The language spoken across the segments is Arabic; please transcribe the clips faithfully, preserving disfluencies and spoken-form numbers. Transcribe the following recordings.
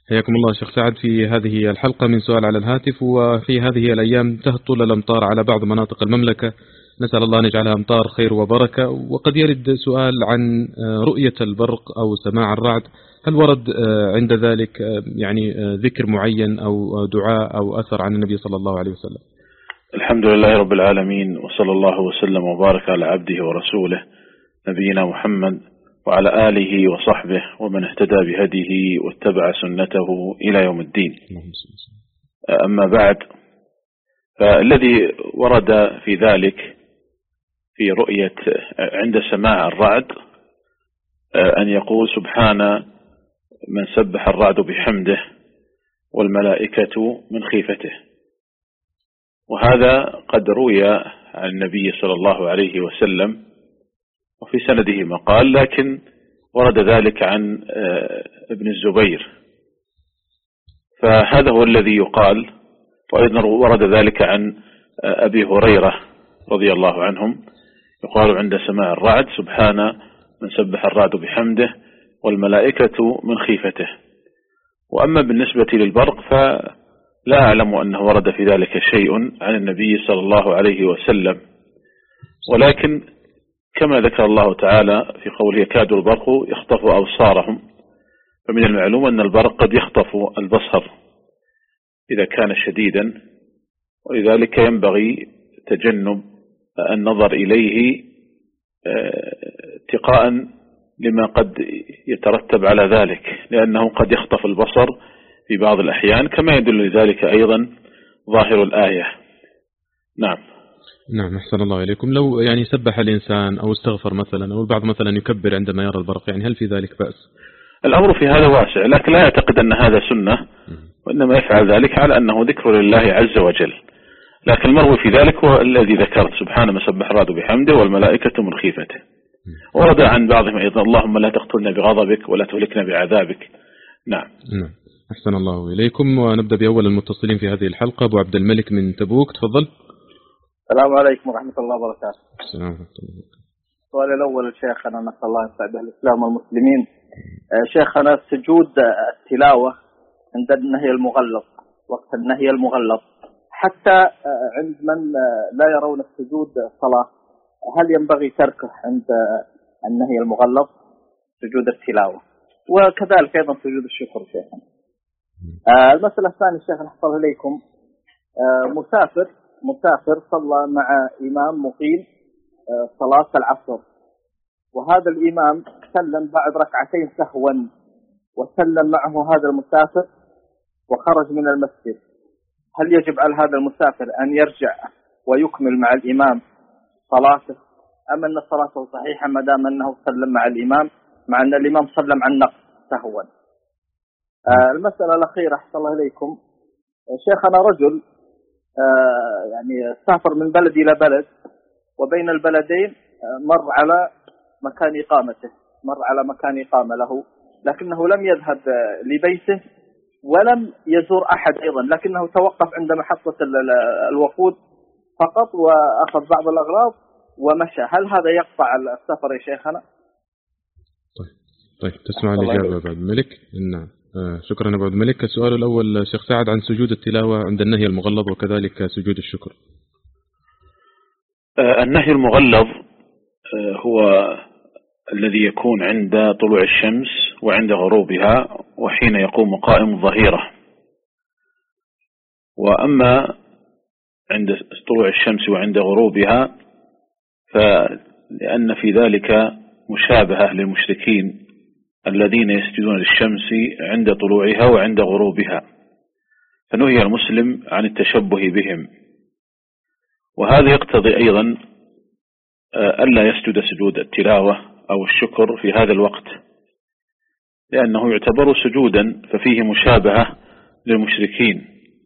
حياكم الله شيخ سعد في هذه الحلقة من سؤال على الهاتف. وفي هذه الأيام تهطل الأمطار على بعض مناطق المملكة، نسأل الله أن يجعلها أمطار خير وبركة. وقد يرد سؤال عن رؤية البرق أو سماع الرعد، هل ورد عند ذلك يعني ذكر معين أو دعاء أو أثر عن النبي صلى الله عليه وسلم؟ الحمد لله رب العالمين، وصلى الله وسلم وبارك على عبده ورسوله نبينا محمد وعلى آله وصحبه ومن اهتدى بهديه واتبع سنته إلى يوم الدين. أما بعد، فالذي ورد في ذلك في رؤية عند سماع الرعد أن يقول سبحان من سبح الرعد بحمده والملائكة من خيفته. وهذا قد روي عن النبي صلى الله عليه وسلم وفي سنده مقال، لكن ورد ذلك عن ابن الزبير، فهذا هو الذي يقال. وأيضا ورد ذلك عن أبي هريرة رضي الله عنهم، يقال عند سماع الرعد سبحان من سبح الرعد بحمده والملائكة من خيفته. وأما بالنسبة للبرق فلا أعلم أنه ورد في ذلك شيء عن النبي صلى الله عليه وسلم، ولكن كما ذكر الله تعالى في قوله يكاد البرق يخطف أبصارهم، فمن المعلوم أن البرق قد يخطف البصر إذا كان شديدا، ولذلك ينبغي تجنب النظر إليه اتقاء لما قد يترتب على ذلك، لأنه قد يخطف البصر في بعض الأحيان، كما يدل لذلك أيضا ظاهر الآية. نعم نعم أحسن الله إليكم. لو يعني سبح الإنسان أو استغفر مثلا، أو البعض مثلا يكبر عندما يرى البرق، يعني هل في ذلك بأس؟ الأمر في هذا واسع، لكن لا يعتقد أن هذا سنة، وإنما يفعل ذلك على أنه ذكر لله عز وجل. لكن المروي في ذلك هو الذي ذكرت سبحان ما سبح الرعد بحمده والملائكة من خيفته. ورد عن بعضهم أيضا اللهم لا تقتلنا بغضبك ولا تهلكنا بعذابك. نعم نعم أحسن الله إليكم. ونبدأ بأول المتصلين في هذه الحلقة، أبو عبد الملك من تبوك، تفضل. السلام عليكم ورحمة الله وبركاته. السلام ورحمة الله. السؤال الأول الشيخ، أنا نسأل الله يسعد الإسلام والمسلمين. شيخنا سجود التلاوة عند النهي المغلظ، وقت النهي المغلظ، حتى عند من لا يرون السجود صلاة، هل ينبغي تركه عند النهي المغلظ سجود التلاوة؟ وكذلك أيضا سجود الشكر شيخنا. المسألة الثانية الشيخ نحفظ إليكم، مسافر مسافر صلى مع إمام مقيم صلاة العصر، وهذا الإمام سلم بعد ركعتين سهوا، وسلم معه هذا المسافر وخرج من المسجد، هل يجب على هذا المسافر أن يرجع ويكمل مع الإمام صلاته، أم أن صلاته صحيحة ما دام أنه سلم مع الإمام، مع أن الإمام سلم عن نقص سهوا؟ المسألة الأخيرة أحسن الله إليكم شيخنا، رجل آه يعني سافر من بلد إلى بلد، وبين البلدين آه مر على مكان إقامته مر على مكان إقامة له، لكنه لم يذهب آه لبيته ولم يزور أحد أيضا، لكنه توقف عند محطة الوقود فقط وأخذ بعض الأغراض ومشى. هل هذا يقطع السفر يا شيخنا؟ طيب طيب تسمع الإجابة بعد الملك. نعم آه شكرا أبو عبد الملك. السؤال الأول شيخ سعد عن سجود التلاوة عند النهي المغلظ وكذلك سجود الشكر. آه النهي المغلظ آه هو الذي يكون عند طلوع الشمس وعند غروبها وحين يقوم قائم الظهيرة. وأما عند طلوع الشمس وعند غروبها فلأن في ذلك مشابهة للمشركين الذين يسجدون للشمس عند طلوعها وعند غروبها، فنهي المسلم عن التشبه بهم. وهذا يقتضي أيضا ألا يسجد سجود التلاوة أو الشكر في هذا الوقت، لأنه يعتبر سجودا ففيه مشابهة للمشركين.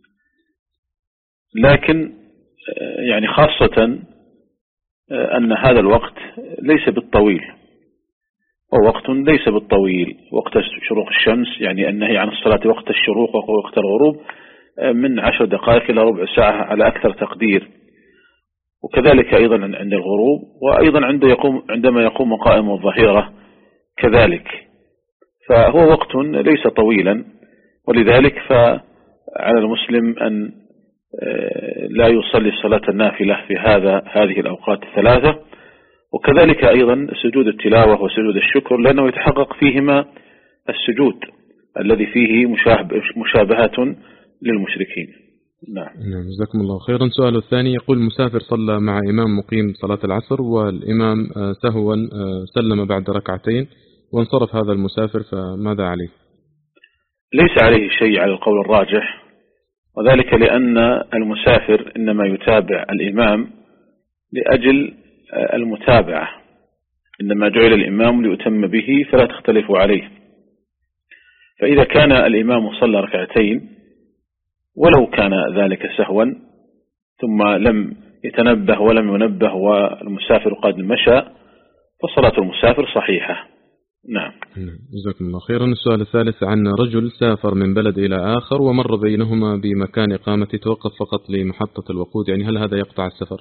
لكن يعني خاصة أن هذا الوقت ليس بالطويل، ووقت ليس بالطويل، وقت شروق الشمس، يعني النهي عن الصلاة وقت الشروق ووقت الغروب من عشر دقائق إلى ربع ساعة على أكثر تقدير، وكذلك أيضا عند الغروب، وأيضا عند يقوم عندما يقوم قائم الظهيرة كذلك. فهو وقت ليس طويلا، ولذلك فعلى المسلم أن لا يصلي صلاة النافلة في هذا هذه الأوقات الثلاثة، وكذلك أيضا سجود التلاوة وسجود الشكر، لأنه يتحقق فيهما السجود الذي فيه مشابهة للمشركين. نعم. نعم، جزاكم الله خيرا. سؤال الثاني يقول: مسافر صلى مع إمام مقيم صلاة العصر، والإمام سهوا سلم بعد ركعتين وانصرف هذا المسافر، فماذا عليه؟ ليس عليه شيء على القول الراجح، وذلك لأن المسافر إنما يتابع الإمام لأجل المتابعة، إنما جعل الإمام ليتم به فلا تختلفوا عليه. فإذا كان الإمام صلى ركعتين ولو كان ذلك سهوا ثم لم يتنبه ولم ينبه والمسافر قد مشى، فصلاة المسافر صحيحة. نعم. جزاكم الله خيرا. السؤال الثالث عن رجل سافر من بلد إلى آخر ومر بينهما بمكان إقامة، توقف فقط لمحطة الوقود، يعني هل هذا يقطع السفر؟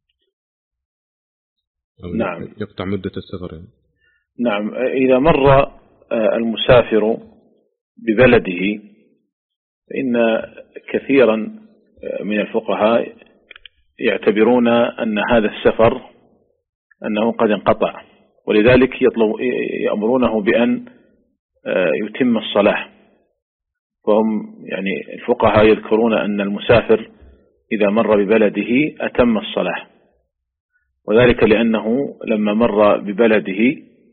نعم، يقطع مدة السفر يعني. نعم، إذا مر المسافر ببلده فإن كثيرا من الفقهاء يعتبرون أن هذا السفر أنه قد انقطع، ولذلك يطلب يأمرونه بأن يتم الصلاة. وهم يعني الفقهاء يذكرون أن المسافر إذا مر ببلده أتم الصلاة، وذلك لأنه لما مر ببلده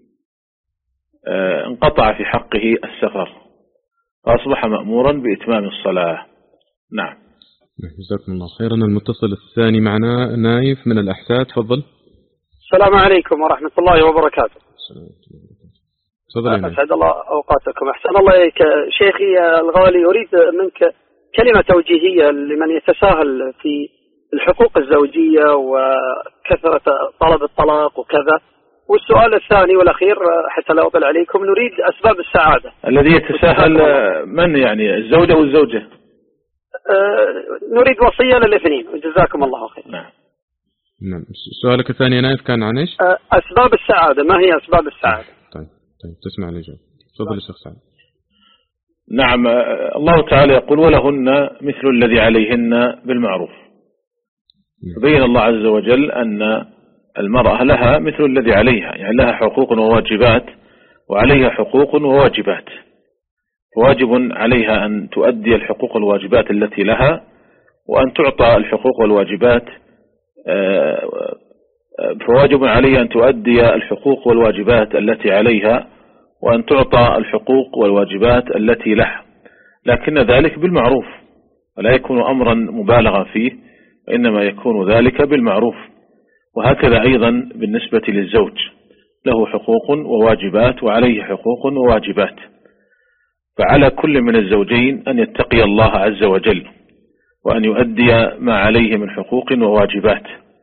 انقطع في حقه السفر فأصبح مأمورا بإتمام الصلاة. نعم. جزاكم الله خيرا. المتصل الثاني معنا نايف من الأحساء، تفضل. السلام عليكم ورحمة الله وبركاته. تفضل. أسعد الله أوقاتكم. أحسن الله إليك شيخي الغالي، أريد منك كلمة توجيهية لمن يتساهل في الحقوق الزوجية وكثرة طلب الطلاق وكذا. والسؤال الثاني والأخير حتى لا أطل عليكم، نريد أسباب السعادة. الذي يتساهل من يعني الزوجة والزوجة؟ أه نريد وصية للاثنين، وجزاكم الله خير. نعم. نعم. سؤالك الثاني نايف كان عن ايش؟ أه أسباب السعادة، ما هي أسباب السعادة؟ طيب طيب تسمع الإجابة. تفضل الشيخ سعد. نعم، الله تعالى يقول: ولهن مثل الذي عليهن بالمعروف. بين الله عز وجل أن المرأة لها مثل الذي عليها، يعني لها حقوق وواجبات وعليها حقوق وواجبات، واجب عليها أن تؤدي الحقوق والواجبات التي لها، وأن تعطى الحقوق والواجبات، فواجب عليها أن تؤدي الحقوق والواجبات التي عليها، وأن تعطى الحقوق والواجبات التي لها، لكن ذلك بالمعروف، ولا يكون أمرا مبالغا فيه، وإنما يكون ذلك بالمعروف. وهكذا أيضا بالنسبة للزوج، له حقوق وواجبات وعليه حقوق وواجبات، فعلى كل من الزوجين أن يتقي الله عز وجل وأن يؤدي ما عليه من حقوق وواجبات.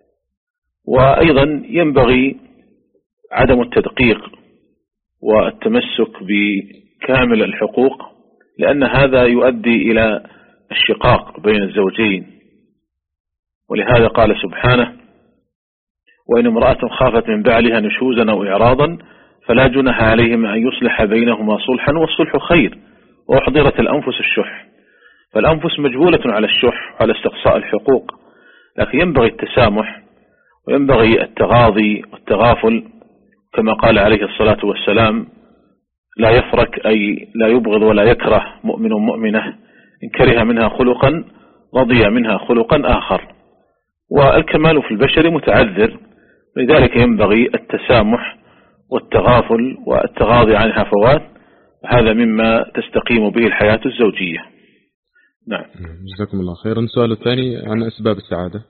وأيضا ينبغي عدم التدقيق والتمسك بكامل الحقوق، لأن هذا يؤدي إلى الشقاق بين الزوجين. ولهذا قال سبحانه: وإن امرأة خافت من بعلها نشوزا أو إعراضا فلا جناح عليهما أن يصلح بينهما صلحا، والصلح خير، وأحضرت الأنفس الشح. فالأنفس مجبولة على الشح وعلى استقصاء الحقوق، لكن ينبغي التسامح وينبغي التغاضي والتغافل، كما قال عليه الصلاة والسلام: لا يفرك أي لا يبغض ولا يكره مؤمن مؤمنة، إن كره منها خلقا رضي منها خلقا آخر. والكمال في البشر متعذر، لذلك ينبغي التسامح والتغافل والتغاضي عن الهفوات، هذا مما تستقيم به الحياة الزوجية. نعم. جزاكم الله خيرا. السؤال الثاني عن أسباب السعادة.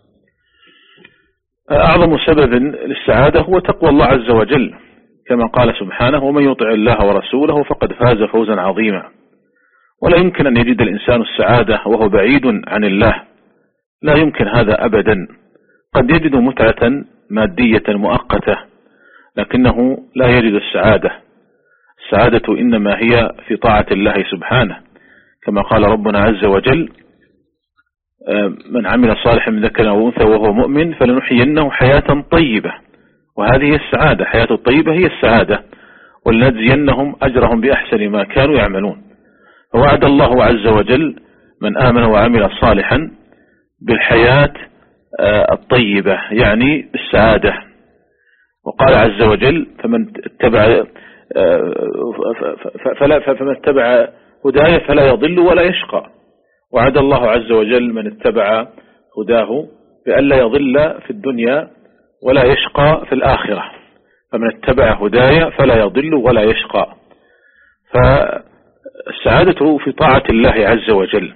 أعظم سبب للسعادة هو تقوى الله عز وجل، كما قال سبحانه: ومن يطع الله ورسوله فقد فاز فوزا عظيما. ولا يمكن أن يجد الإنسان السعادة وهو بعيد عن الله، لا يمكن هذا أبدا. قد يجد متعة مادية مؤقتة، لكنه لا يجد السعادة. السعادة إنما هي في طاعة الله سبحانه، كما قال ربنا عز وجل: من عمل صالحا من ذكر أو أنثى وهو مؤمن فلنحيينه حياة طيبة. وهذه هي السعادة، حياة الطيبة هي السعادة، ولنجزينهم أجرهم بأحسن ما كانوا يعملون. فوعد الله عز وجل من آمن وعمل صالحا بالحياة الطيبة، يعني بالسعادة. وقال عز وجل فمن اتبع فلا فمن اتبع هدايا فلا يضل ولا يشقى. وعد الله عز وجل من اتبع هداه بأن لا يضل في الدنيا ولا يشقى في الآخرة. فمن اتبع هدايا فلا يضل ولا يشقى. فالسعادة في طاعة الله عز وجل.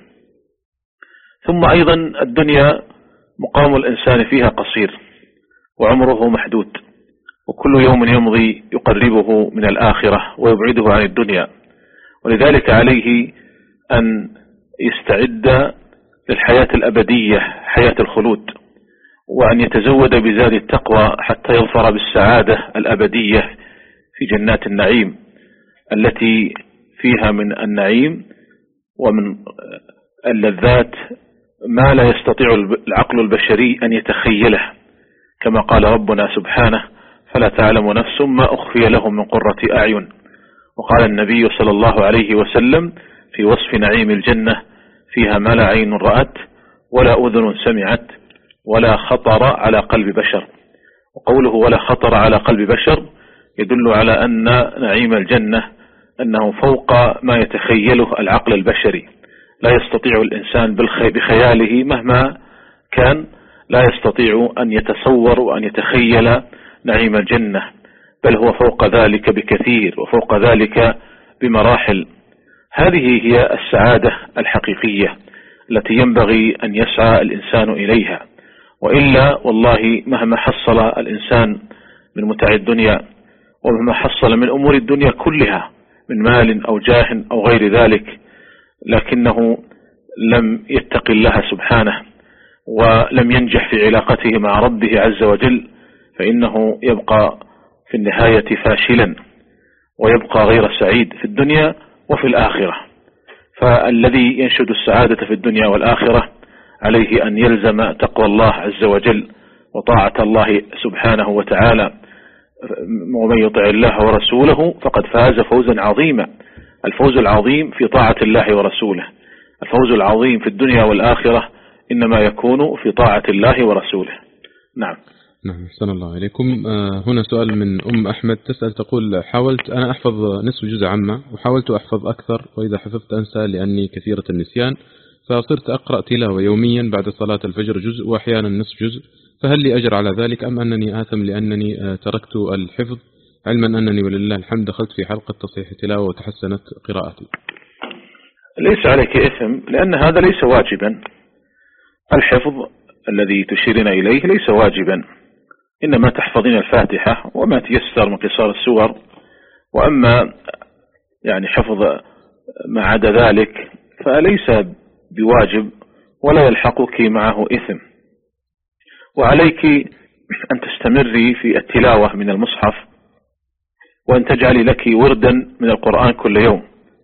ثم أيضا الدنيا مقام الإنسان فيها قصير وعمره محدود، وكل يوم يمضي يقربه من الآخرة ويبعده عن الدنيا، ولذلك عليه أن يستعد للحياة الأبدية حياة الخلود، وأن يتزود بزاد التقوى حتى يظفر بالسعادة الأبدية في جنات النعيم التي فيها من النعيم ومن اللذات ما لا يستطيع العقل البشري أن يتخيله، كما قال ربنا سبحانه فلا تعلم نفس ما أخفي لهم من قرة أعين. وقال النبي صلى الله عليه وسلم في وصف نعيم الجنة فيها ما لا عين رأت ولا أذن سمعت ولا خطر على قلب بشر. وقوله ولا خطر على قلب بشر يدل على أن نعيم الجنة أنه فوق ما يتخيله العقل البشري، لا يستطيع الإنسان بخياله مهما كان لا يستطيع أن يتصور وأن يتخيل نعيم الجنة، بل هو فوق ذلك بكثير وفوق ذلك بمراحل. هذه هي السعادة الحقيقية التي ينبغي أن يسعى الإنسان إليها، وإلا والله مهما حصل الإنسان من متاع الدنيا ومهما حصل من أمور الدنيا كلها من مال أو جاه أو غير ذلك، لكنه لم يتق الله سبحانه ولم ينجح في علاقته مع ربه عز وجل، فإنه يبقى في النهاية فاشلا ويبقى غير سعيد في الدنيا وفي الآخرة. فالذي ينشد السعادة في الدنيا والآخرة عليه أن يلزم تقوى الله عز وجل وطاعة الله سبحانه وتعالى، ومن يطع الله ورسوله فقد فاز فوزا عظيما. الفوز العظيم في طاعة الله ورسوله، الفوز العظيم في الدنيا والآخرة إنما يكون في طاعة الله ورسوله. نعم. نعم، أحسن الله إليكم. هنا سؤال من أم أحمد تسأل تقول حاولت أنا أحفظ نصف جزء عامة وحاولت أحفظ أكثر، وإذا حفظت أنسى لأني كثيرة النسيان، فصرت أقرأ تلاوة يوميا بعد صلاة الفجر جزء وأحيانا نصف جزء، فهل لي أجر على ذلك أم أنني آثم لأنني تركت الحفظ، علما أنني ولله الحمد دخلت في حلقة تصحيح التلاوة وتحسنت قراءتي؟ ليس عليك إثم، لأن هذا ليس واجبا. الحفظ الذي تشيرين إليه ليس واجبا، إنما تحفظين الفاتحة وما تيسر من قصار السور، وأما يعني حفظ ما عدا ذلك فليس بواجب ولا يلحقك معه إثم. وعليك أن تستمري في التلاوة من المصحف، وأن تجعلي لك وردا من القرآن كل يوم،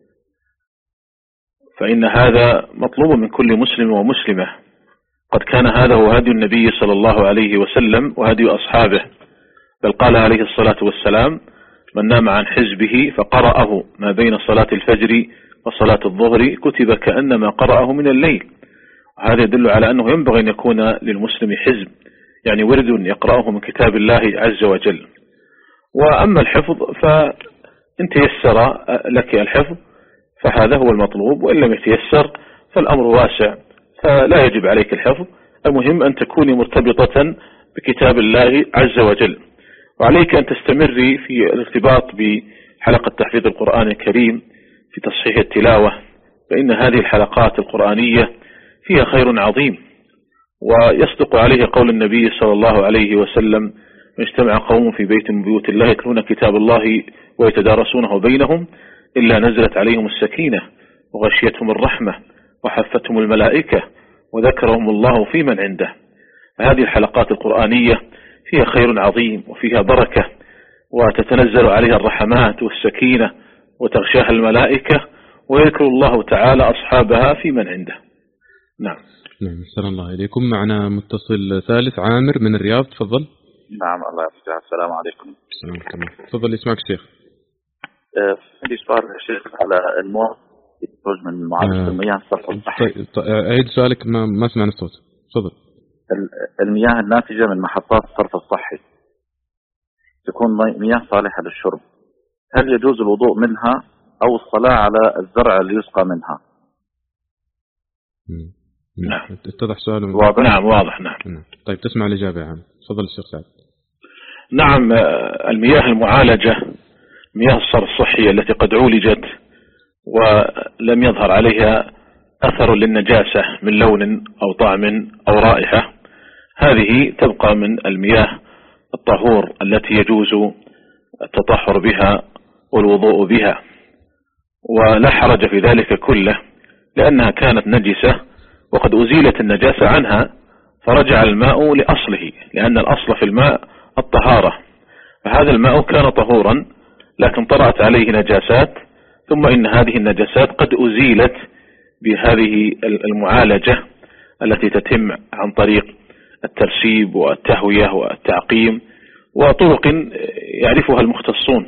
فإن هذا مطلوب من كل مسلم ومسلمة. قد كان هذا هو هدي النبي صلى الله عليه وسلم وهدي أصحابه، بل قال عليه الصلاة والسلام من نام عن حزبه فقرأه ما بين صلاة الفجر وصلاة الظهر كتب كأنما قرأه من الليل. هذا يدل على أنه ينبغي أن يكون للمسلم حزب، يعني ورد يقرأه من كتاب الله عز وجل. وأما الحفظ فإن تيسر لك الحفظ فهذا هو المطلوب، وإن لم يتيسر فالأمر واسع، فلا يجب عليك الحفظ. المهم أن تكوني مرتبطة بكتاب الله عز وجل، وعليك أن تستمري في الارتباط بحلقة تحفيظ القرآن الكريم في تصحيح التلاوة، فإن هذه الحلقات القرآنية فيها خير عظيم، ويصدق عليه قول النبي صلى الله عليه وسلم من اجتمع قوم في بيت من بيوت الله يتلون كتاب الله ويتدارسونه بينهم إلا نزلت عليهم السكينة وغشيتهم الرحمة وحفتهم الملائكة وذكرهم الله في من عنده. هذه الحلقات القرآنية فيها خير عظيم وفيها بركة، وتتنزل عليها الرحمات والسكينة وتغشاها الملائكة، ويذكر الله تعالى أصحابها في من عنده. نعم. نعم، أحسن الله إليكم. معنا متصل ثالث عامر من الرياض، تفضل. نعم، الله يفتح. السلام عليكم. السلام عليكم. تفضل، اسمعك شيخ. عندي سؤال يا شيخ على الموظف يخرج من معالجة المياه الصرف الصحي. أعيد سؤالك، ما ما سمعنا الصوت. تفضل. المياه الناتجة من محطات الصرف الصحي تكون مياه صالحة للشرب، هل يجوز الوضوء منها أو الصلاة على الزرع اللي يسقى منها؟ نعم. اتضح سؤال واضح. نعم واضح. نعم. نعم. طيب تسمع الإجابة يا عم. تفضل الشيخ سعد. نعم، المياه المعالجة، مياه الصرف الصحي التي قد عولجت ولم يظهر عليها أثر للنجاسة من لون أو طعم أو رائحة، هذه تبقى من المياه الطهور التي يجوز التطهر بها والوضوء بها، ولا حرج في ذلك كله، لأنها كانت نجسة وقد أزيلت النجاسة عنها فرجع الماء لأصله، لأن الأصل في الماء الطهارة، فهذا الماء كان طهورا لكن طرأت عليه نجاسات، ثم إن هذه النجاسات قد أزيلت بهذه المعالجة التي تتم عن طريق الترسيب والتهوية والتعقيم وطرق يعرفها المختصون.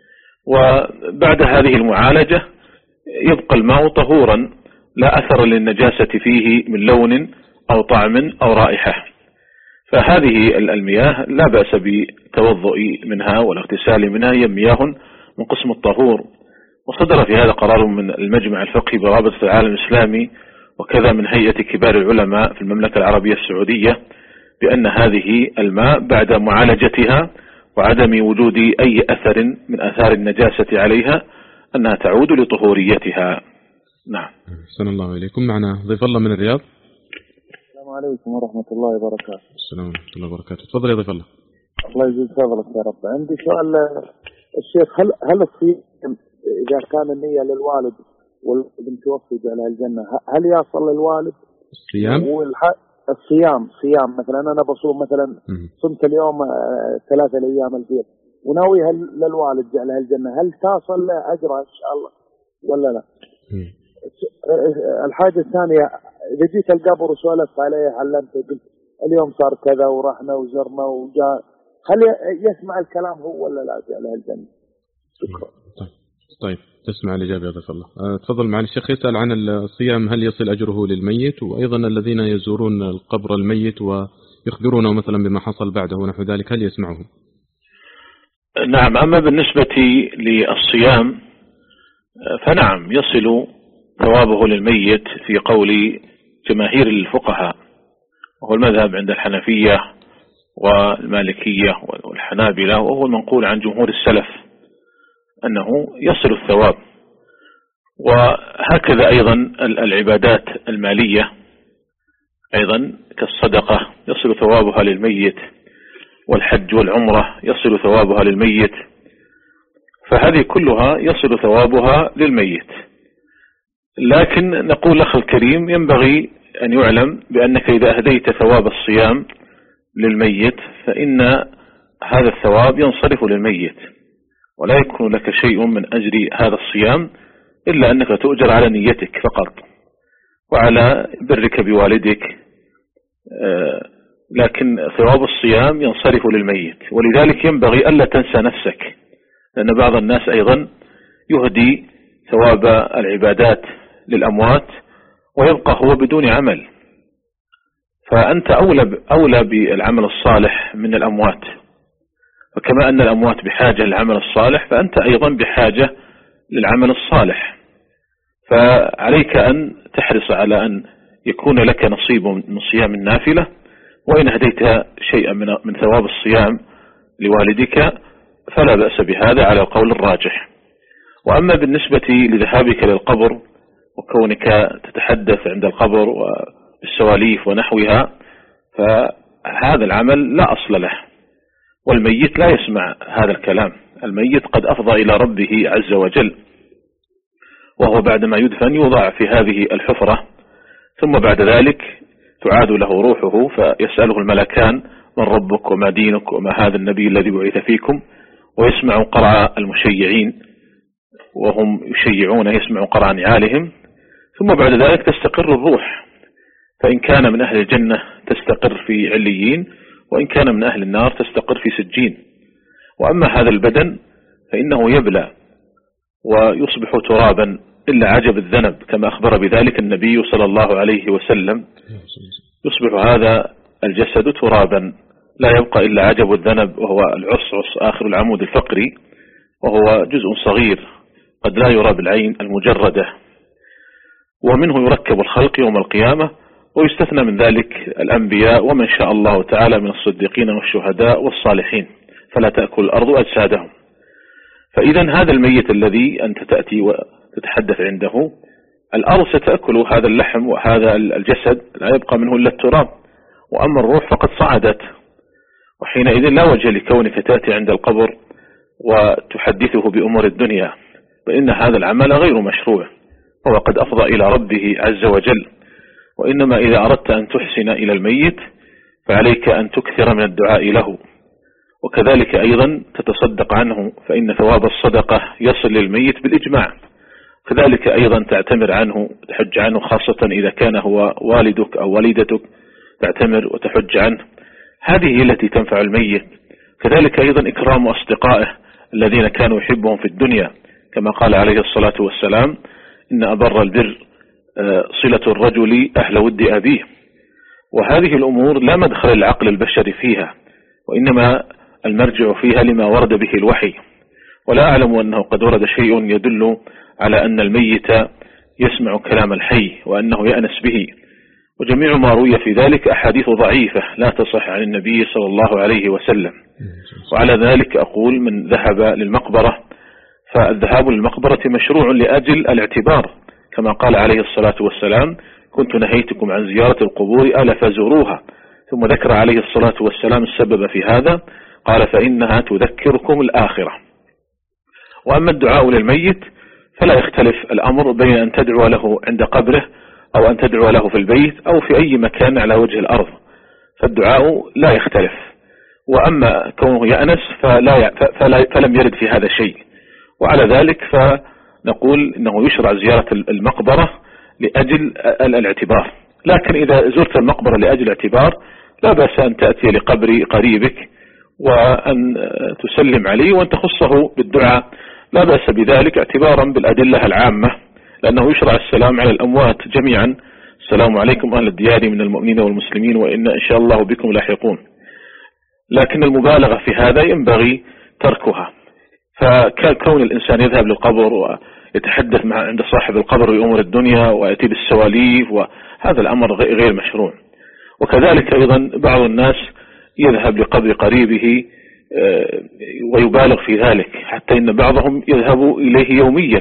وبعد هذه المعالجة يبقى الماء طهورا لا أثر للنجاسة فيه من لون أو طعم أو رائحة، فهذه المياه لا بأس بتوضؤ منها والاغتسال منها، هي مياه من قسم الطهور. وصدر في هذا قرار من المجمع الفقهي برابطة العالم الإسلامي وكذا من هيئة كبار العلماء في المملكة العربية السعودية بأن هذه الماء بعد معالجتها وعدم وجود أي أثر من أثار النجاسة عليها أنها تعود لطهوريتها. نعم. أحسن الله إليكم. معنا ضيف الله من الرياض. السلام عليكم ورحمة الله وبركاته. السلام ورحمة الله وبركاته. تفضل يا ضيف الله. الله يجزيك فضلك يا رب. عندي سؤال الشيخ، هل هل الصيام إذا كان النية للوالد والابن توفي جعلها الجنة، هل يصل للوالد الصيام؟ الصيام صيام مثلا أنا بصوم مثلا صمت اليوم ثلاثة أيام البيض وناويها للوالد جعلها الجنة، هل تصل له أجرها إن شاء الله ولا لا؟ مم. الحاجة الثانية، إذا جيت القبر وسولفت عليه علمته قلت اليوم صار كذا ورحنا وزرنا وجاء، هل يسمع الكلام هو ولا لا جعلها الجنة؟ شكرا. طيب طيب تسمع الإجابة يا ضيف الله. أه تفضل. معالي الشيخ يسأل عن الصيام هل يصل أجره للميت، وأيضا الذين يزورون القبر الميت ويخبرونه مثلا بما حصل بعده ونحو ذلك هل يسمعهم؟ نعم. أما بالنسبة للصيام فنعم يصل ثوابه للميت في قول جماهير الفقهاء، وهو المذهب عند الحنفية والمالكية والحنابلة، وهو المنقول عن جمهور السلف أنه يصل الثواب. وهكذا أيضا العبادات المالية أيضا كالصدقة يصل ثوابها للميت، والحج والعمرة يصل ثوابها للميت، فهذه كلها يصل ثوابها للميت. لكن نقول أخي الكريم ينبغي أن يعلم بأنك إذا أهديت ثواب الصيام للميت فإن هذا الثواب ينصرف للميت، ولا يكون لك شيء من أجر هذا الصيام إلا أنك تؤجر على نيتك فقط وعلى برك بوالدك، لكن ثواب الصيام ينصرف للميت. ولذلك ينبغي ألا تنسى نفسك، لأن بعض الناس أيضا يهدي ثواب العبادات للأموات ويبقى هو بدون عمل، فأنت أولى, أولى بالعمل الصالح من الأموات، وكما أن الأموات بحاجة للعمل الصالح فأنت أيضا بحاجة للعمل الصالح، فعليك أن تحرص على أن يكون لك نصيب من صيام النافلة، وإن هديت شيئا من ثواب الصيام لوالدك فلا بأس بهذا على القول الراجح. وأما بالنسبة لذهابك للقبر وكونك تتحدث عند القبر والسواليف ونحوها فهذا العمل لا أصل له، والميت لا يسمع هذا الكلام. الميت قد أفضى إلى ربه عز وجل، وهو بعدما يدفن يوضع في هذه الحفرة، ثم بعد ذلك تعاد له روحه فيسأله الملكان من ربك وما دينك وما هذا النبي الذي بعث فيكم، ويسمع قرع المشيعين وهم يشيعون يسمع قرع نعالهم، ثم بعد ذلك تستقر الروح، فإن كان من أهل الجنة تستقر في عليين، وإن كان من أهل النار تستقر في سجين. وأما هذا البدن فإنه يبلى ويصبح ترابا إلا عجب الذنب كما أخبر بذلك النبي صلى الله عليه وسلم. يصبح هذا الجسد ترابا لا يبقى إلا عجب الذنب، وهو العصعص آخر العمود الفقري، وهو جزء صغير قد لا يرى بالعين المجردة، ومنه يركب الخلق يوم القيامة، ويستثنى من ذلك الأنبياء ومن شاء الله تعالى من الصديقين والشهداء والصالحين، فلا تأكل الأرض أجسادهم. فإذا هذا الميت الذي أنت تأتي وتتحدث عنده، الأرض ستأكل هذا اللحم وهذا الجسد، لا يبقى منه إلا التراب، وأما الروح فقد صعدت، وحينئذ لا وجه لكونك تأتي عند القبر وتحدثه بأمور الدنيا، فإن هذا العمل غير مشروع، هو قد أفضى إلى ربه عز وجل. وإنما إذا أردت أن تحسن إلى الميت فعليك أن تكثر من الدعاء له، وكذلك أيضا تتصدق عنه، فإن ثواب الصدقة يصل للميت بالإجماع. كذلك أيضا تعتمر عنه، تحج عنه، خاصة إذا كان هو والدك أو والدتك، تعتمر وتحج عنه، هذه التي تنفع الميت. كذلك أيضا إكرام أصدقائه الذين كانوا يحبهم في الدنيا، كما قال عليه الصلاة والسلام: إن أبر البر صلة الرجل أهل ود أبيه. وهذه الأمور لا مدخل العقل البشري فيها، وإنما المرجع فيها لما ورد به الوحي، ولا أعلم أنه قد ورد شيء يدل على أن الميت يسمع كلام الحي وأنه يأنس به، وجميع ما روي في ذلك أحاديث ضعيفة لا تصح عن النبي صلى الله عليه وسلم. وعلى ذلك أقول: من ذهب للمقبرة فالذهاب للمقبرة مشروع لأجل الاعتبار، كما قال عليه الصلاة والسلام: كنت نهيتكم عن زيارة القبور ألا فزوروها. ثم ذكر عليه الصلاة والسلام السبب في هذا، قال: فإنها تذكركم الآخرة. وأما الدعاء للميت فلا يختلف الأمر بين أن تدعو له عند قبره أو أن تدعو له في البيت أو في أي مكان على وجه الأرض، فالدعاء لا يختلف. وأما كونه يأنس فلا فلا فلم يرد في هذا شيء، وعلى ذلك فنقول إنه يشرع زيارة المقبرة لأجل الاعتبار. لكن إذا زرت المقبرة لأجل الاعتبار لا بأس أن تأتي لقبر قريبك وأن تسلم عليه وأن تخصه بالدعاء، لا بأس بذلك اعتبارا بالأدلة العامة، لأنه يشرع السلام على الأموات جميعا: السلام عليكم أهل الديار من المؤمنين والمسلمين وإن إن شاء الله بكم لاحقون. لكن المبالغة في هذا ينبغي تركها، فكون الإنسان يذهب للقبر ويتحدث مع عند صاحب القبر بأمور الدنيا ويأتي بالسواليف، وهذا الأمر غير مشروع. وكذلك أيضا بعض الناس يذهب لقبر قريبه ويبالغ في ذلك، حتى إن بعضهم يذهب إليه يوميا،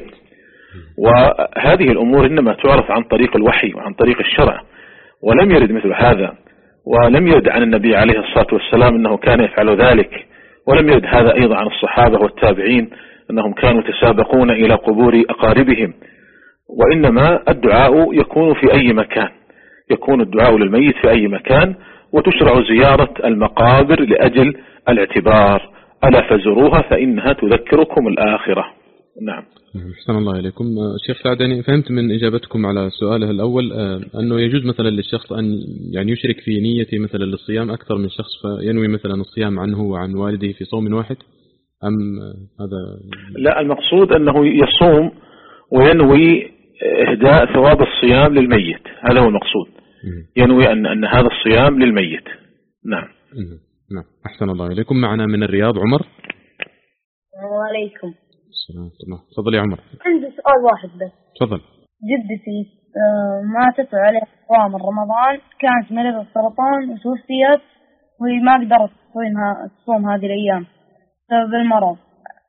وهذه الأمور إنما تعرف عن طريق الوحي وعن طريق الشرع، ولم يرد مثل هذا، ولم يرد عن النبي عليه الصلاة والسلام أنه كان يفعل ذلك، ولم يرد هذا أيضا عن الصحابة والتابعين أنهم كانوا يتسابقون إلى قبور أقاربهم. وإنما الدعاء يكون في أي مكان، يكون الدعاء للميت في أي مكان، وتشرع زيارة المقابر لأجل الاعتبار: ألا فزروها فإنها تذكركم الآخرة. نعم. أحسن الله إليكم. شيخ سعد، يعني فهمت من إجابتكم على سؤاله الأول أنه يجوز مثلا للشخص أن يعني يشرك في نيته مثلا للصيام أكثر من شخص، فينوي مثلا الصيام عنه وعن والده في صوم واحد، أم هذا؟ لا، المقصود أنه يصوم وينوي إهداء ثواب الصيام للميت، هذا هو المقصود. ينوي أن أن هذا الصيام للميت. نعم. نعم. أحسن الله إليكم. معنا من الرياض عمر. السلام عليكم. السلام. تفضل يا عمر. عندي سؤال واحد بس. تفضل. جدتي ماتت عليها صوم رمضان، كانت مريضة السرطان وتوفيت، وهي ما قدرت تصوم هذه الأيام بسبب المرض.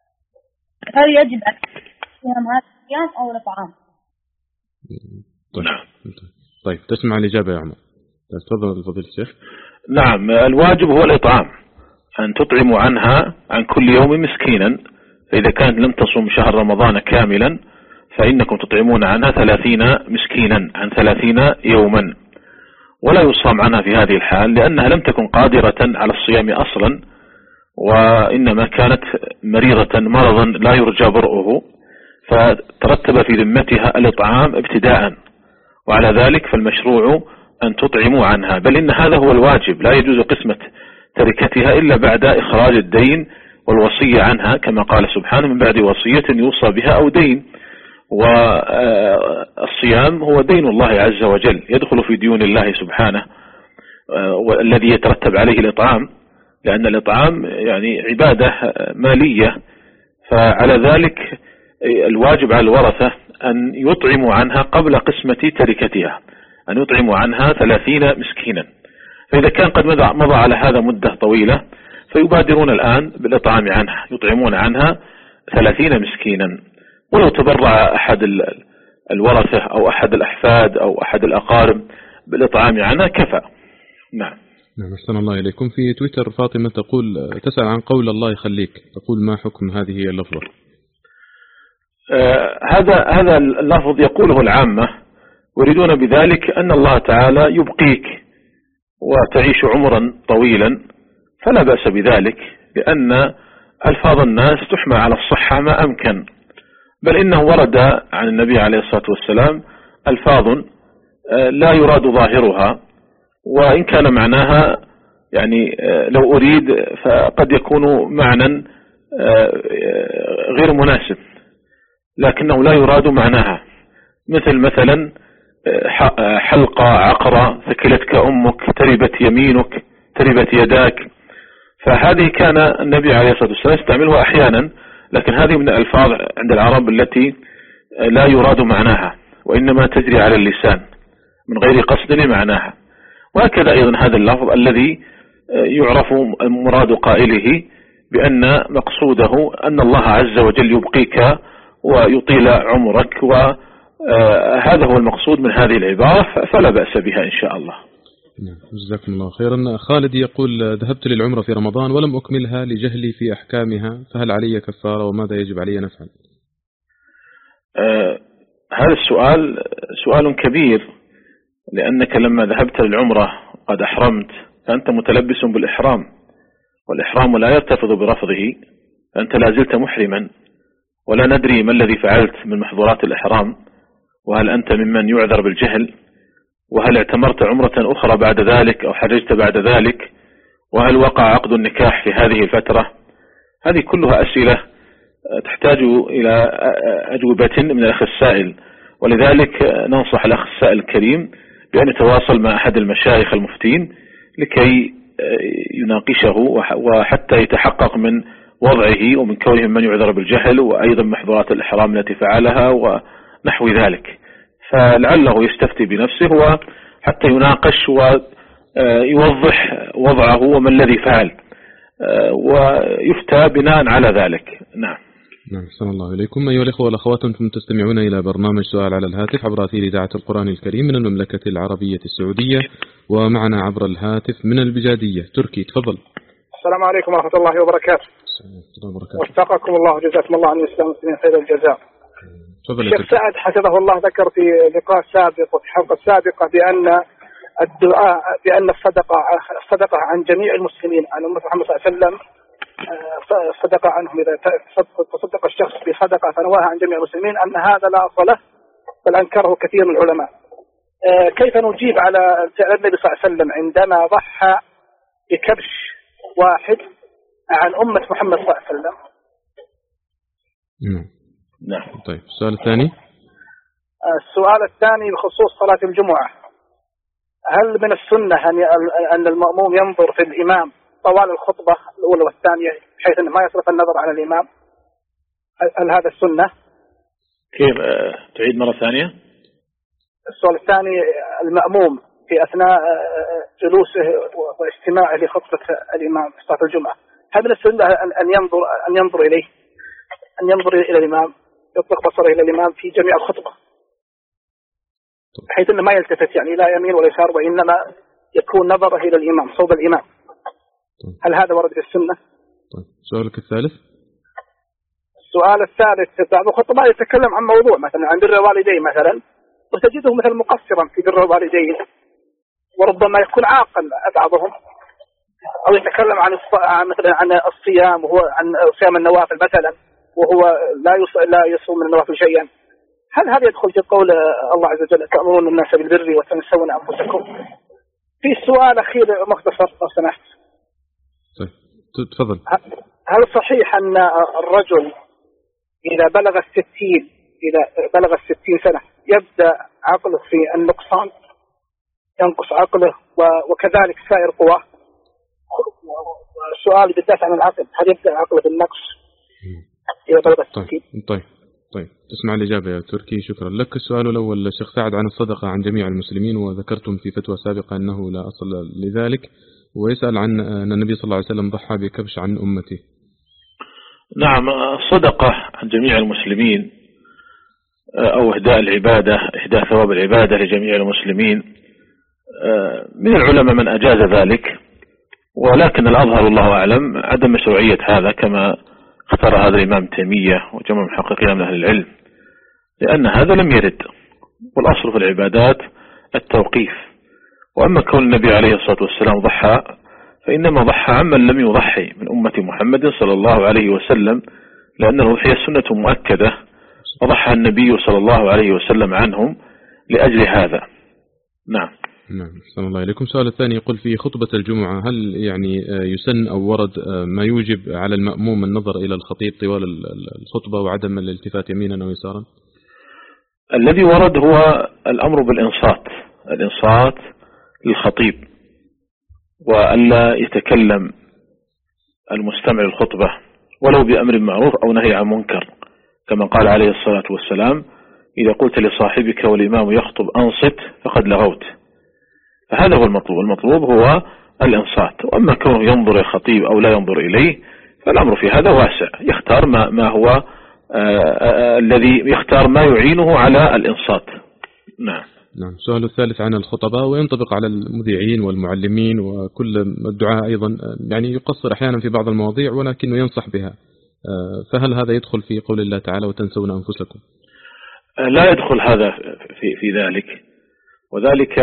هل يجب أن تصوم هذه الأيام أو الإطعام؟ طيب. طيب تسمع الإجابة يا عمر. تفضل فضيلة الشيخ. نعم، الواجب هو الإطعام، أن تطعموا عنها عن كل يوم مسكينا، فإذا كانت لم تصم شهر رمضان كاملا فإنكم تطعمون عنها ثلاثين مسكينا عن ثلاثين يوما، ولا يصام عنها في هذه الحال لأنها لم تكن قادرة على الصيام أصلا، وإنما كانت مريضة مرضا لا يرجى برؤه، فترتب في ذمتها الإطعام ابتداء، وعلى ذلك فالمشروع أن تطعموا عنها، بل إن هذا هو الواجب، لا يجوز قسمة تركتها إلا بعد إخراج الدين والوصية عنها، كما قال سبحانه: من بعد وصية يوصى بها أو دين. والصيام هو دين الله عز وجل، يدخل في ديون الله سبحانه والذي يترتب عليه الإطعام، لأن الإطعام يعني عبادة مالية، فعلى ذلك الواجب على الورثة أن يطعموا عنها قبل قسمة تركتها، أن يطعموا عنها ثلاثين مسكينا. فإذا كان قد مضى على هذا مدة طويلة فيبادرون الآن بالإطعام عنها، يطعمون عنها ثلاثين مسكينا، ولو تبرع أحد الورثة أو أحد الأحفاد أو أحد الأقارب بالإطعام عنها كفى. نعم. نعم، أحسن الله إليكم. في تويتر فاطمة تقول تسأل عن قول الله يخليك، تقول ما حكم هذه اللفظة؟ آه هذا هذا اللفظ يقوله العامة، ويريدون بذلك أن الله تعالى يبقيك وتعيش عمرا طويلا، فلا بأس بذلك، لأن ألفاظ الناس تحمى على الصحة ما أمكن، بل إنه ورد عن النبي عليه الصلاة والسلام ألفاظ لا يراد ظاهرها، وإن كان معناها يعني لو أريد فقد يكون معنى غير مناسب، لكنه لا يراد معناها، مثل مثلا حلقة عقرة، ثكلتك أمك، تربت يمينك، تربت يداك، فهذه كان النبي عليه الصلاة والسلام يستعملها أحيانا، لكن هذه من الألفاظ عند العرب التي لا يراد معناها وإنما تجري على اللسان من غير قصد لمعناها. وهكذا أيضا هذا اللفظ الذي يعرف مراد قائله بأن مقصوده أن الله عز وجل يبقيك ويطيل عمرك، وهذا هو المقصود من هذه العبارة، فلا بأس بها إن شاء الله. جزاكم الله خيرا. خالد يقول ذهبت للعمرة في رمضان ولم أكملها لجهلي في أحكامها، فهل علي كفارة وماذا يجب علي أن أفعل؟ آه هذا السؤال سؤال كبير، لأنك لما ذهبت للعمرة قد أحرمت فأنت متلبس بالإحرام، والإحرام لا يرتفض برفضه، فأنت لا زلت محرما، ولا ندري ما الذي فعلت من محظورات الإحرام، وهل أنت ممن يعذر بالجهل، وهل اعتمرت عمرة أخرى بعد ذلك أو حججت بعد ذلك، وهل وقع عقد النكاح في هذه الفترة. هذه كلها أسئلة تحتاج إلى أجوبة من الأخ السائل، ولذلك ننصح الأخ السائل الكريم بأن يتواصل مع أحد المشايخ المفتين لكي يناقشه، وحتى يتحقق من وضعه ومن كونه من يعذر بالجهل، وأيضا محظورات الإحرام التي فعلها ونحو ذلك، فلعله يستفتي بنفسه وحتى يناقش ويوضح وضعه وما الذي فعل، ويفتى بناء على ذلك. نعم. نعم، أحسن الله إليكم. أيها الأخوة والأخوات، أنتم تستمعون إلى برنامج سؤال على الهاتف عبر أثير إذاعة القرآن الكريم من المملكة العربية السعودية، ومعنا عبر الهاتف من البجادية تركي. تفضل. السلام عليكم ورحمة الله وبركاته. وفقكم الله وجزاكم الله عن الإسلام والمسلمين خير الجزاء. الشيخ سعد حفظه الله ذكر في لقاء سابق وفي حلقة سابقة بأن الدعاء بأن الصدقة الصدقة عن جميع المسلمين، عن أمة محمد صلى الله عليه وسلم، صدقة عنهم، إذا تصدق الشخص بصدقة فنواها عن جميع المسلمين، أن هذا لا أصل له، بل أنكره كثير من العلماء. كيف نجيب على فعل النبي صلى الله عليه وسلم عندما ضحى بكبش واحد عن أمة محمد صلى الله عليه وسلم؟ نعم. نعم. طيب، السؤال الثاني. السؤال الثاني بخصوص صلاة الجمعة، هل من السنة أن المأموم ينظر في الإمام طوال الخطبة الأولى والثانية بحيث أنه ما يصرف النظر على الإمام؟ هل هذا السنة؟ كيف تعيد مرة ثانية؟ السؤال الثاني، المأموم في أثناء جلوسه واستماعه لخطبة الإمام في صلاة الجمعة، هل من السنة أن ينظر أن ينظر إليه أن ينظر إلى الإمام، يطلق بصره إلى الإمام في جميع الخطبة بحيث أنه ما يلتفت يعني لا يمين ولا يسار، وإنما يكون نظره إلى الإمام صوب الإمام؟ هل هذا ورد في السنة؟ طيب، سؤالك الثالث. السؤال الثالث، بعض الخطباء يتكلم عن موضوع مثلا عن بر الوالدين مثلا، وتجده مثلا مقصرا في بر الوالدين، وربما يكون عاقل بعضهم، أو يتكلم عن مثلا عن الصيام وهو عن صيام النوافل مثلا، وهو لا لا يصوم من النوافل شيئا. هل هذا يدخل في قول الله عز وجل تأمرون الناس بالبر وتنسون أنفسكم؟ في سؤال أخير مختصر لو سمحت. تفضل. هل صحيح أن الرجل إذا بلغ الستين إذا بلغ الستين سنة يبدأ عقله في النقصان، ينقص عقله وكذلك سائر قواه. السؤال بالذات عن العقل، هل يبدأ عقله بالنقص إذا بلغ الستين؟ طيب طيب طيب تسمع الإجابة يا تركي. شكرا لك. السؤال الأول الشيخ سعد عن الصدقة عن جميع المسلمين، وذكرتم في فتوى سابقة أنه لا أصل لذلك، ويسأل عن أن النبي صلى الله عليه وسلم ضحى بكبش عن أمته. نعم، الصدقة عن جميع المسلمين أو إهداء العبادة، إهداء ثواب العبادة لجميع المسلمين، من العلماء من أجاز ذلك، ولكن الأظهر الله أعلم عدم مشروعية هذا كما اختار هذا الإمام تيمية وجمع محققين من أهل العلم، لأن هذا لم يرد، والأصل في العبادات التوقيف. وأما كون النبي عليه الصلاة والسلام ضحى فإنما ضحى عمن لم يضحي من أمة محمد صلى الله عليه وسلم، لأن الأضحية سنة مؤكدة وضحى النبي صلى الله عليه وسلم عنهم لأجل هذا. نعم. نعم، أحسن الله إليكم. السؤال الثاني يقول في خطبة الجمعة هل يعني يسن أو ورد ما يوجب على المأموم النظر إلى الخطيب طوال الخطبة وعدم الالتفات يمينا أو يسارا؟ الذي ورد هو الأمر بالإنصات، الإنصات للخطيب، وألا يتكلم المستمع للخطبة ولو بأمر معروف أو نهي عن منكر، كما قال عليه الصلاة والسلام إذا قلت لصاحبك والإمام يخطب أنصت فقد لغوت. فهذا هو المطلوب، المطلوب هو الإنصات. وأما كونه ينظر إلى الخطيب أو لا ينظر إليه فالأمر في هذا واسع، يختار ما, ما هو آآ آآ الذي يختار ما يعينه على الإنصات. نعم. نعم. السؤال الثالث عن الخطباء، وينطبق على المذيعين والمعلمين وكل الدعاء أيضا، يعني يقصر أحيانا في بعض المواضيع ولكنه ينصح بها، فهل هذا يدخل في قول الله تعالى وتنسون أنفسكم؟ لا يدخل هذا في, في ذلك، وذلك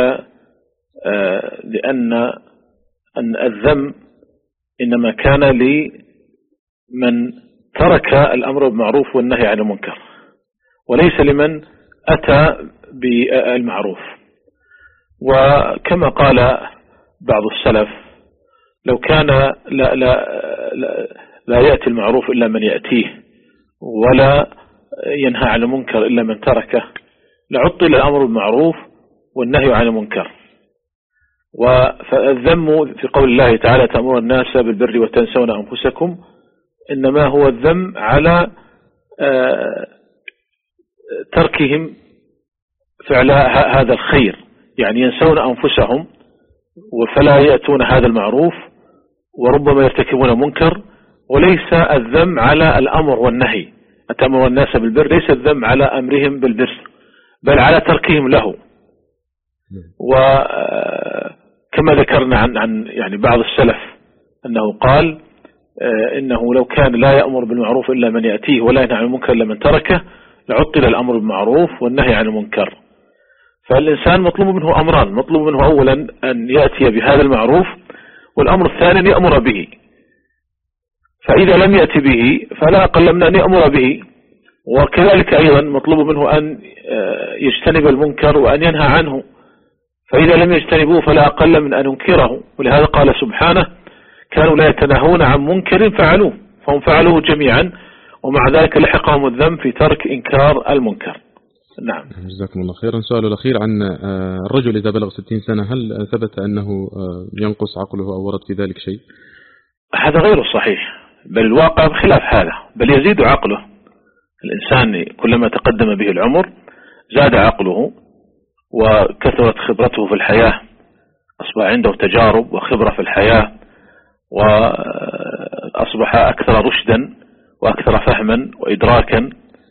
لأن أن الذم إنما كان لمن ترك الأمر بالمعروف والنهي عن المنكر، وليس لمن أتى بالمعروف. وكما قال بعض السلف لو كان لا, لا, لا, لا يأتي المعروف إلا من يأتيه ولا ينهى عن المنكر إلا من تركه لعطل الأمر بالمعروف والنهي عن المنكر. والذم في قول الله تعالى تأمرون الناس بالبر وتنسون أنفسكم إنما هو الذم على تركهم فعل هذا الخير، يعني ينسون أنفسهم فلا يأتون هذا المعروف وربما يرتكبون منكر. وليس الذم على الأمر والنهي، أتأمر الناس بالبر ليس الذم على أمرهم بالبر بل على تركهم له. وكما ذكرنا عن عن يعني بعض السلف أنه قال إنه لو كان لا يأمر بالمعروف إلا من يأتيه ولا ينهى عن المنكر إلا من تركه لعطل الأمر بالمعروف والنهي عن المنكر. فالإنسان مطلوب منه أمران، مطلوب منه أولا أن يأتي بهذا المعروف، والأمر الثاني أن يأمر به. فإذا لم يأتي به فلا أقل من أن يأمر به، وكذلك أيضا مطلوب منه أن يجتنب المنكر وأن ينهى عنه، فإذا لم يجتنبوه فلا أقل من أن ينكره. ولهذا قال سبحانه كانوا لا يتناهون عن منكر فعلوه فهم فعلوه جميعا، ومع ذلك لحقهم الذنب في ترك إنكار المنكر. نعم. جزاكم الله خيرا. السؤال الأخير عن الرجل إذا بلغ ستين سنة هل ثبت أنه ينقص عقله أو ورد في ذلك شيء؟ هذا غير صحيح، بل الواقع بخلاف هذا، بل يزيد عقله. الإنسان كلما تقدم به العمر زاد عقله وكثرت خبرته في الحياة، أصبح عنده تجارب وخبرة في الحياة، وأصبح أكثر رشدا وأكثر فهما وإدراكا،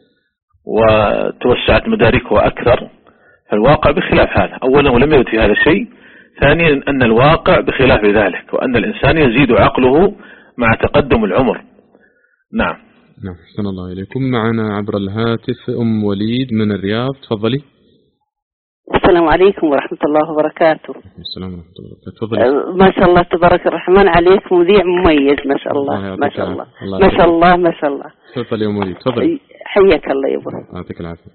وتوسعت مداركه أكثر. فالواقع بخلاف هذا، أولا لم يرد في هذا الشيء، ثانيا أن الواقع بخلاف ذلك، وأن الإنسان يزيد عقله مع تقدم العمر. نعم. نعم. أحسن الله إليكم. معنا عبر الهاتف أم وليد من الرياض، تفضلي. السلام عليكم ورحمة الله وبركاته. السلام ورحمة الله وبركاته. تفضلي. ما شاء الله تبارك الرحمن عليك، مذيع مميز ما شاء الله ما شاء الله ما شاء الله ما شاء الله. تفضلي يا أم وليد. تفضلي. حياك الله يا ابو. يعطيك العافية.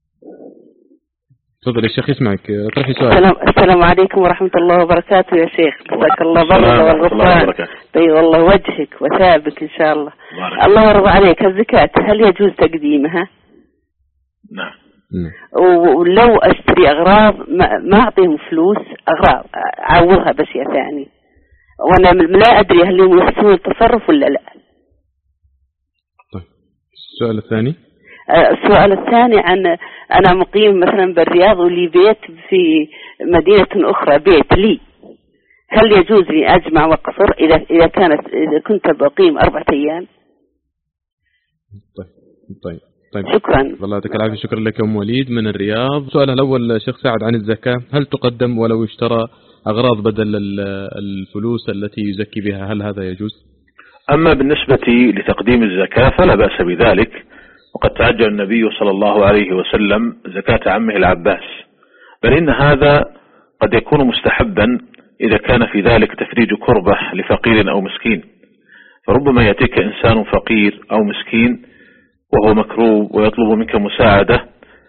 تفضل الشيخ يسمعك، اطرحي سؤال. السلام, السلام عليكم ورحمة الله وبركاته يا شيخ، جزاك الله بركة والغفران. طيب والله وجهك وثابك إن شاء الله. الله يرضى عليك. الزكاة هل يجوز تقديمها؟ نعم. ولو أشتري أغراض ما أعطيهم فلوس أغراض أعوضها بشيء ثاني، وأنا لا أدري هل هم يحسنون التصرف ولا لا. طيب السؤال الثاني. السؤال الثاني عن أنا مقيم مثلا بالرياض ولي بيت في مدينة أخرى، بيت لي، هل يجوز لي أجمع وقصر إذا إذا كانت إذا كنت بقيم أربعة أيام؟ طيب طيب طيب شكرا. الله يعطيك العافية. شكرا لك أم وليد من الرياض. سؤال الأول شيخ سعد عن الزكاة، هل تقدم ولو اشترى أغراض بدل الفلوس التي يزكي بها، هل هذا يجوز؟ أما بالنسبة لتقديم الزكاة فلا بأس بذلك، وقد تعجل النبي صلى الله عليه وسلم زكاة عمه العباس، بل إن هذا قد يكون مستحبا إذا كان في ذلك تفريج كربة لفقير أو مسكين، فربما يأتيك إنسان فقير أو مسكين وهو مكروب ويطلب منك مساعدة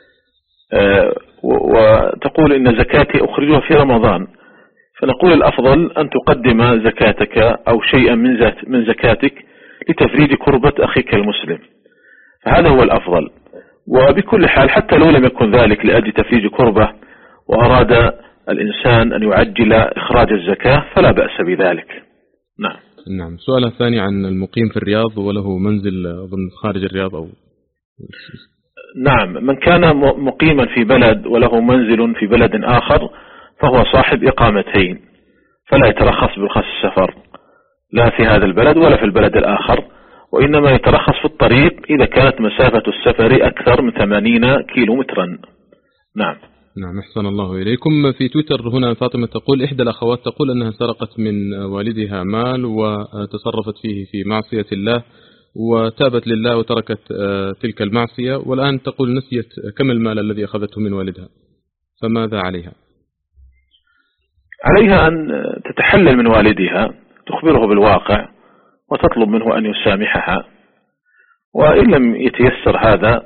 وتقول إن زكاتي أخرجها في رمضان، فنقول الأفضل أن تقدم زكاتك أو شيئا من من زكاتك لتفريج كربة أخيك المسلم، فهذا هو الأفضل. وبكل حال حتى لو لم يكن ذلك لأجل تفريج كربة وأراد الإنسان أن يعجل إخراج الزكاة فلا بأس بذلك. نعم. نعم. السؤال الثاني عن المقيم في الرياض وله منزل ضمن خارج الرياض أو نعم، من كان مقيما في بلد وله منزل في بلد آخر فهو صاحب إقامتين، فلا يترخص برخص السفر لا في هذا البلد ولا في البلد الآخر، وإنما يترخص في الطريق إذا كانت مسافة السفر أكثر من ثمانين كيلو مترا. نعم. نعم أحسن الله إليكم. في تويتر هنا فاطمة تقول إحدى الأخوات تقول أنها سرقت من والدها مال وتصرفت فيه في معصية الله وتابت لله وتركت تلك المعصية، والآن تقول نسيت كم المال الذي أخذته من والدها، فماذا عليها؟ عليها أن تتحلل من والدها، تخبره بالواقع وتطلب منه أن يسامحها، وإن لم يتيسر هذا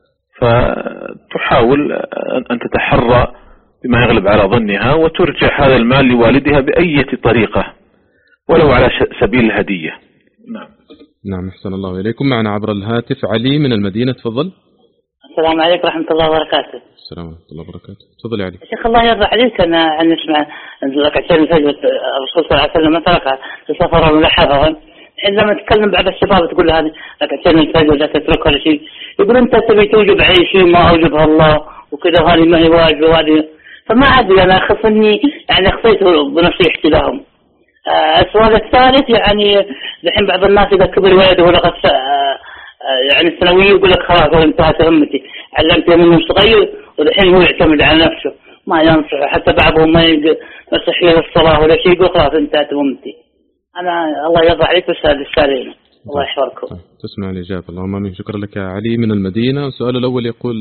فتحاول أن تتحرى بما يغلب على ظنها وترجع هذا المال لوالدها بأي طريقة ولو على سبيل الهدية. نعم. نعم أحسن الله إليكم. معنا عبر الهاتف علي من المدينة، تفضل. السلام عليكم ورحمة الله وبركاته. السلام ورحمة الله وبركاته. تفضل يا علي. شيخ الله يرضى عليك، أنا عن نسمع ركعتين الفجر الرسول صلى الله عليه وسلم تركها في سفر ولا حضر، عندما تتكلم بعض الشباب تقول له هذه ركعتين الفجر لا تتركها ولا شيء، يقول أنت تبي توجب علي شيء ما أوجبها الله وكذا، هذه ما هي واجبة وهذه، فما أدري أنا أخف إني يعني أخطيته بنصيحتي لهم. آه السؤال الثالث، يعني الحين بعض الناس إذا كبر ولده ولغت آه يعني الثانوية يقول لك خلاص انتهت همتي، علمته منه صغير والحين هو يعتمد على نفسه ما ينصح، حتى بعضهم ما يصح له الصلاة ولا شيء يقول خلاص انتهت همتي. أنا الله يرضى عليك وسهل السالين، الله يحفظكم. طيب. تسمع الإجابة. اللهم آمين. شكرا لك علي من المدينة. السؤال الأول يقول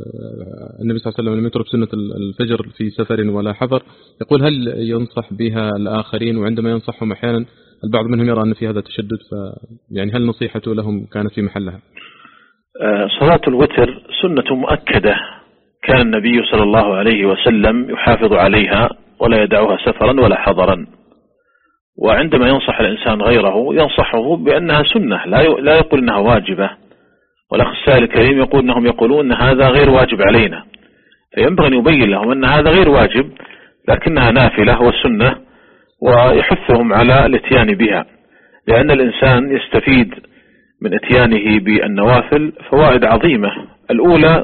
النبي صلى الله عليه وسلم لم يترك سنة الفجر في سفر ولا حضر، يقول هل ينصح بها الآخرين؟ وعندما ينصحهم أحيانا البعض منهم يرى أن في هذا تشدد، فيعني هل نصيحته لهم كانت في محلها؟ صلاة الوتر سنة مؤكدة كان النبي صلى الله عليه وسلم يحافظ عليها ولا يدعوها سفرا ولا حضرا، وعندما ينصح الإنسان غيره ينصحه بأنها سنة لا يقول أنها واجبة، والأخ السائل الكريم يقول أنهم يقولون أن هذا غير واجب علينا، فينبغي أن يبين لهم أن هذا غير واجب لكنها نافلة والسنة، ويحثهم على الاتيان بها، لأن الإنسان يستفيد من اتيانه بالنوافل فوائد عظيمة. الأولى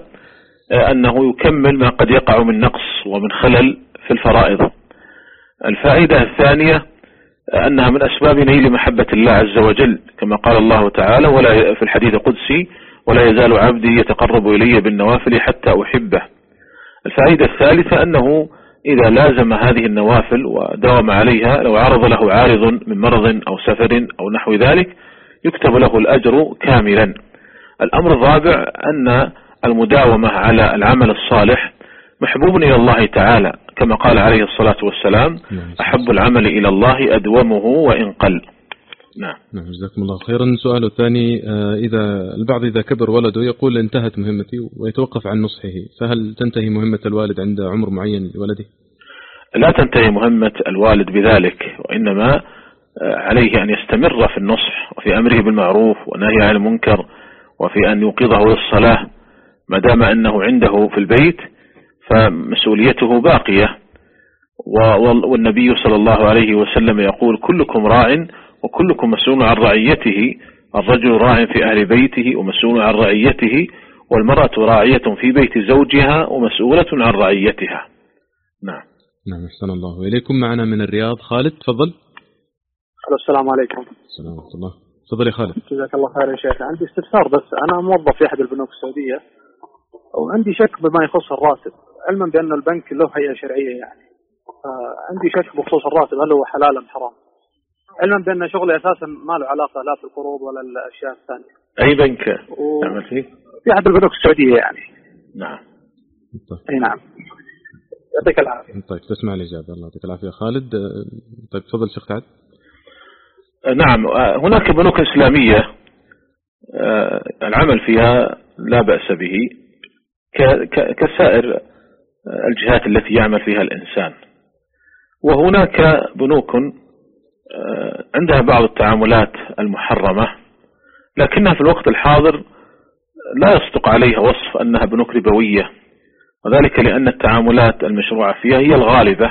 أنه يكمل ما قد يقع من نقص ومن خلل في الفرائض. الفائدة الثانية أنها من أسباب نيل محبة الله عز وجل، كما قال الله تعالى ولا في الحديث القدسي ولا يزال عبدي يتقرب إلي بالنوافل حتى أحبه. الفائدة الثالثة أنه إذا لازم هذه النوافل وداوم عليها لو عرض له عارض من مرض أو سفر أو نحو ذلك يكتب له الأجر كاملا. الأمر الرابع أن المداومة على العمل الصالح محبوب إلى الله تعالى، كما قال عليه الصلاة والسلام أحب العمل إلى الله أدومه وإن قل. نعم. نعم جزاكم الله خيرا. سؤال الثاني، إذا البعض إذا كبر ولده يقول انتهت مهمتي ويتوقف عن نصحه، فهل تنتهي مهمة الوالد عند عمر معين لولده؟ لا تنتهي مهمة الوالد بذلك، وإنما عليه أن يستمر في النصح وفي أمره بالمعروف ونهي عن المنكر وفي أن يوقظه للصلاة ما دام أنه عنده في البيت فمسؤوليته باقية. والنبي صلى الله عليه وسلم يقول كلكم راع وكلكم مسؤول عن رعيته، الرجل راع في أهل بيته ومسؤول عن رعيته، والمرأة راعية في بيت زوجها ومسؤولة عن رعيتها. نعم. نعم أحسن الله إليكم. معنا من الرياض خالد، تفضل. السلام عليكم. السلام ورحمة الله. تفضل يا خالد. جزاك الله خير يا شيخ. عندي استفسار بس، أنا موظف في أحد البنوك السعودية وعندي شك بما يخص الراتب، علما بأن البنك له هيئة شرعية يعني. عندي شك بخصوص الراتب، هل هو حلال أم حرام؟ علما بأن شغلي أساسا ما له علاقة لا في القروض ولا الأشياء الثانية. أي بنك و... تعمل فيه؟ في أحد البنوك السعودية يعني. نعم. طيب. أي نعم. يعطيك العافية. طيب تسمع الإجابة. الله يعطيك العافية خالد. طيب تفضل شيخ سعد. نعم، هناك بنوك إسلامية العمل فيها لا بأس به كسائر الجهات التي يعمل فيها الإنسان، وهناك بنوك عندها بعض التعاملات المحرمة لكنها في الوقت الحاضر لا يصدق عليها وصف أنها بنوك ربوية، وذلك لأن التعاملات المشروعة فيها هي الغالبة،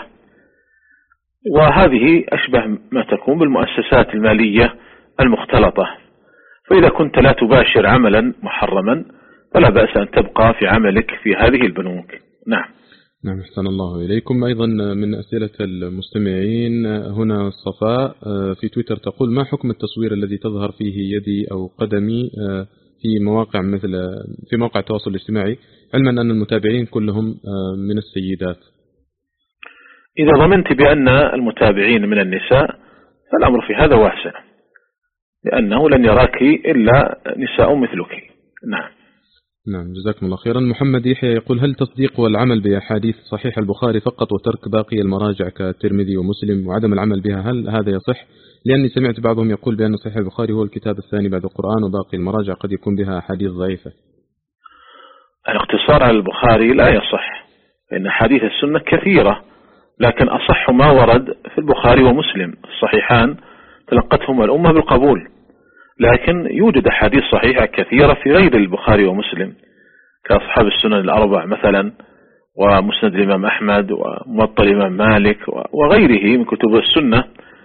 وهذه أشبه ما تكون بالمؤسسات المالية المختلطة. فإذا كنت لا تباشر عملا محرما فلا بأس أن تبقى في عملك في هذه البنوك. نعم. نعم أحسن الله إليكم. أيضا من أسئلة المستمعين هنا صفاء في تويتر تقول: ما حكم التصوير الذي تظهر فيه يدي أو قدمي في مواقع مثل في مواقع التواصل الاجتماعي، علما أن المتابعين كلهم من السيدات؟ إذا ضمنت بأن المتابعين من النساء فالأمر في هذا واسع، لأنه لن يراك إلا نساء مثلك. نعم. نعم جزاكم الله خيرا. محمد يحيى يقول: هل تصديق والعمل بأحاديث صحيح البخاري فقط وترك باقي المراجع كالترمذي ومسلم وعدم العمل بها، هل هذا يصح؟ لأني سمعت بعضهم يقول بأن صحيح البخاري هو الكتاب الثاني بعد القرآن وباقي المراجع قد يكون بها أحاديث ضعيفة. الاقتصار على البخاري لا يصح، لأن حديث السنة كثيرة، لكن أصح ما ورد في البخاري ومسلم الصحيحان تلقتهم الأمة بالقبول، لكن يوجد أحاديث صحيحة كثيرة في غير البخاري ومسلم كأصحاب السنن الأربع مثلا، ومسند الإمام أحمد وموطأ الإمام مالك وغيره من كتب السنة.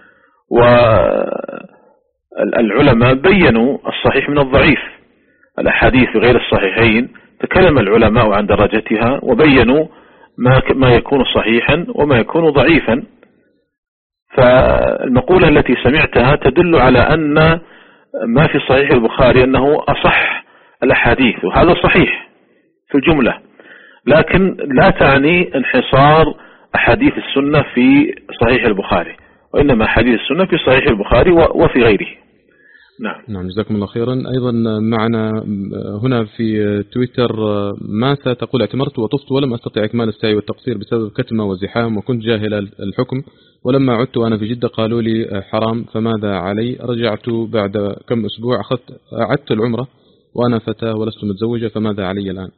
والعلماء بينوا الصحيح من الضعيف، الأحاديث في غير الصحيحين تكلم العلماء عن درجتها وبينوا ما ما يكون صحيحا وما يكون ضعيفا. فالمقولة التي سمعتها تدل على أن ما في صحيح البخاري أنه أصح الأحاديث، وهذا صحيح في الجملة، لكن لا تعني انحصار أحاديث السنة في صحيح البخاري، وإنما أحاديث السنة في صحيح البخاري وفي غيره. نعم. نعم جزاكم الله خيرا. أيضا معنا هنا في تويتر ماسة تقول: اعتمرت وطفت ولم أستطع إكمال السعي والتقصير بسبب كتمة وزحام، وكنت جاهل الحكم، ولما عدت وأنا في جدة قالوا لي حرام، فماذا علي؟ رجعت بعد كم أسبوع أخذت أعدت العمرة وأنا فتاة ولست متزوجة، فماذا علي الآن؟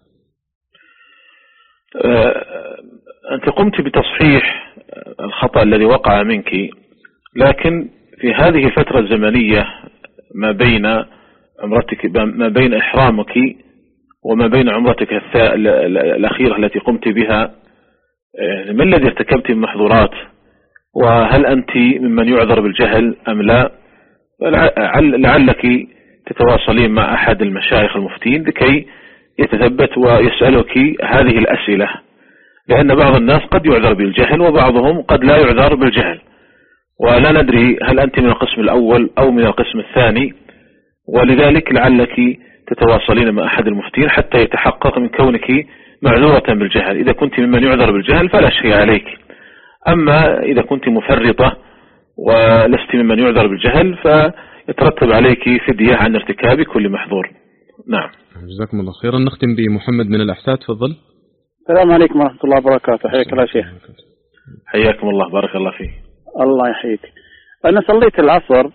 أنت قمت بتصحيح الخطأ الذي وقع منك، لكن في هذه الفترة الزمنية ما بين عمرتك ما بين إحرامك وما بين عمرتك الأخيرة التي قمت بها، ما الذي ارتكبت من محظورات؟ وهل أنت ممن يعذر بالجهل أم لا؟ لعلك تتواصلين مع أحد المشايخ المفتين لكي يتثبت ويسألك هذه الأسئلة، لأن بعض الناس قد يعذر بالجهل وبعضهم قد لا يعذر بالجهل، ولا ندري هل أنت من القسم الأول أو من القسم الثاني، ولذلك لعلك تتواصلين مع أحد المفتين حتى يتحقق من كونك معذورة بالجهل. إذا كنت ممن يعذر بالجهل فلا شيء عليك، أما إذا كنت مفرطة ولست ممن يعذر بالجهل فيترتب عليك فدية عن ارتكاب كل محظور. نعم. جزاكم الله خيرا. نختم بمحمد من الأحساء، تفضل. السلام عليكم ورحمة الله وبركاته. حياك الله شيخ. حياكم الله، بارك الله فيك. الله يحييك. أنا صليت العصر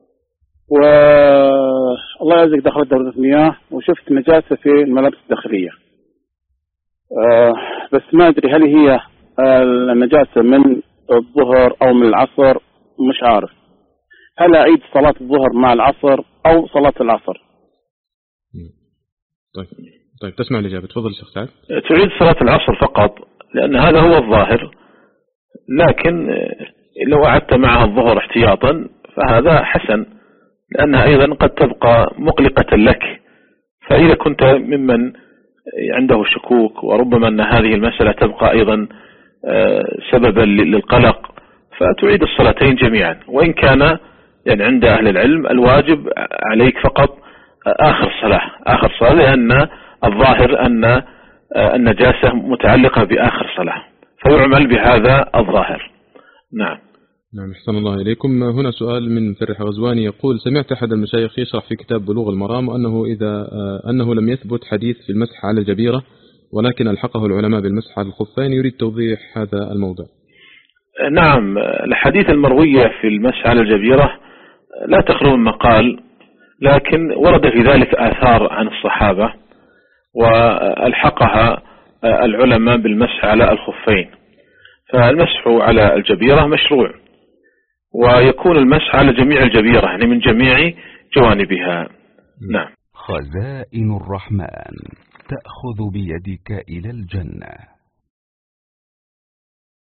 والله يرزق دخلت دورة المياه وشفت نجاسة في الملابس الداخلية، أه بس ما أدري هل هي النجاسة من الظهر أو من العصر، مش عارف هل أعيد صلاة الظهر مع العصر أو صلاة العصر. طيب طيب تسمع الإجابة. تفضل شيخ سعد. تعيد صلاة العصر فقط لأن هذا هو الظاهر، لكن لو أعدت معها الظهر احتياطا فهذا حسن، لأنها أيضا قد تبقى مقلقة لك. فإذا كنت ممن عنده شكوك وربما أن هذه المسألة تبقى أيضا سببا للقلق، فتعيد الصلاتين جميعا، وإن كان يعني عند أهل العلم الواجب عليك فقط آخر صلاة آخر صلاة لأن الظاهر أن النجاسة متعلقة بآخر صلاة، فيعمل بهذا الظاهر. نعم. نعم أحسن الله إليكم. هنا سؤال من فرح غزواني يقول: سمعت أحد المشايخ يشرح في كتاب بلوغ المرام أنه إذا أنه لم يثبت حديث في المسح على الجبيرة ولكن ألحقه العلماء بالمسح على الخفين، يريد توضيح هذا الموضوع. نعم، الحديث المروية في المسح على الجبيرة لا تخلو من مقال، لكن ورد في ذلك آثار عن الصحابة وألحقها العلماء بالمسح على الخفين، فالمسح على الجبيرة مشروع، ويكون المسح على جميع الجبيرة يعني من جميع جوانبها. نعم. خزائن الرحمن تأخذ بيدك إلى الجنة.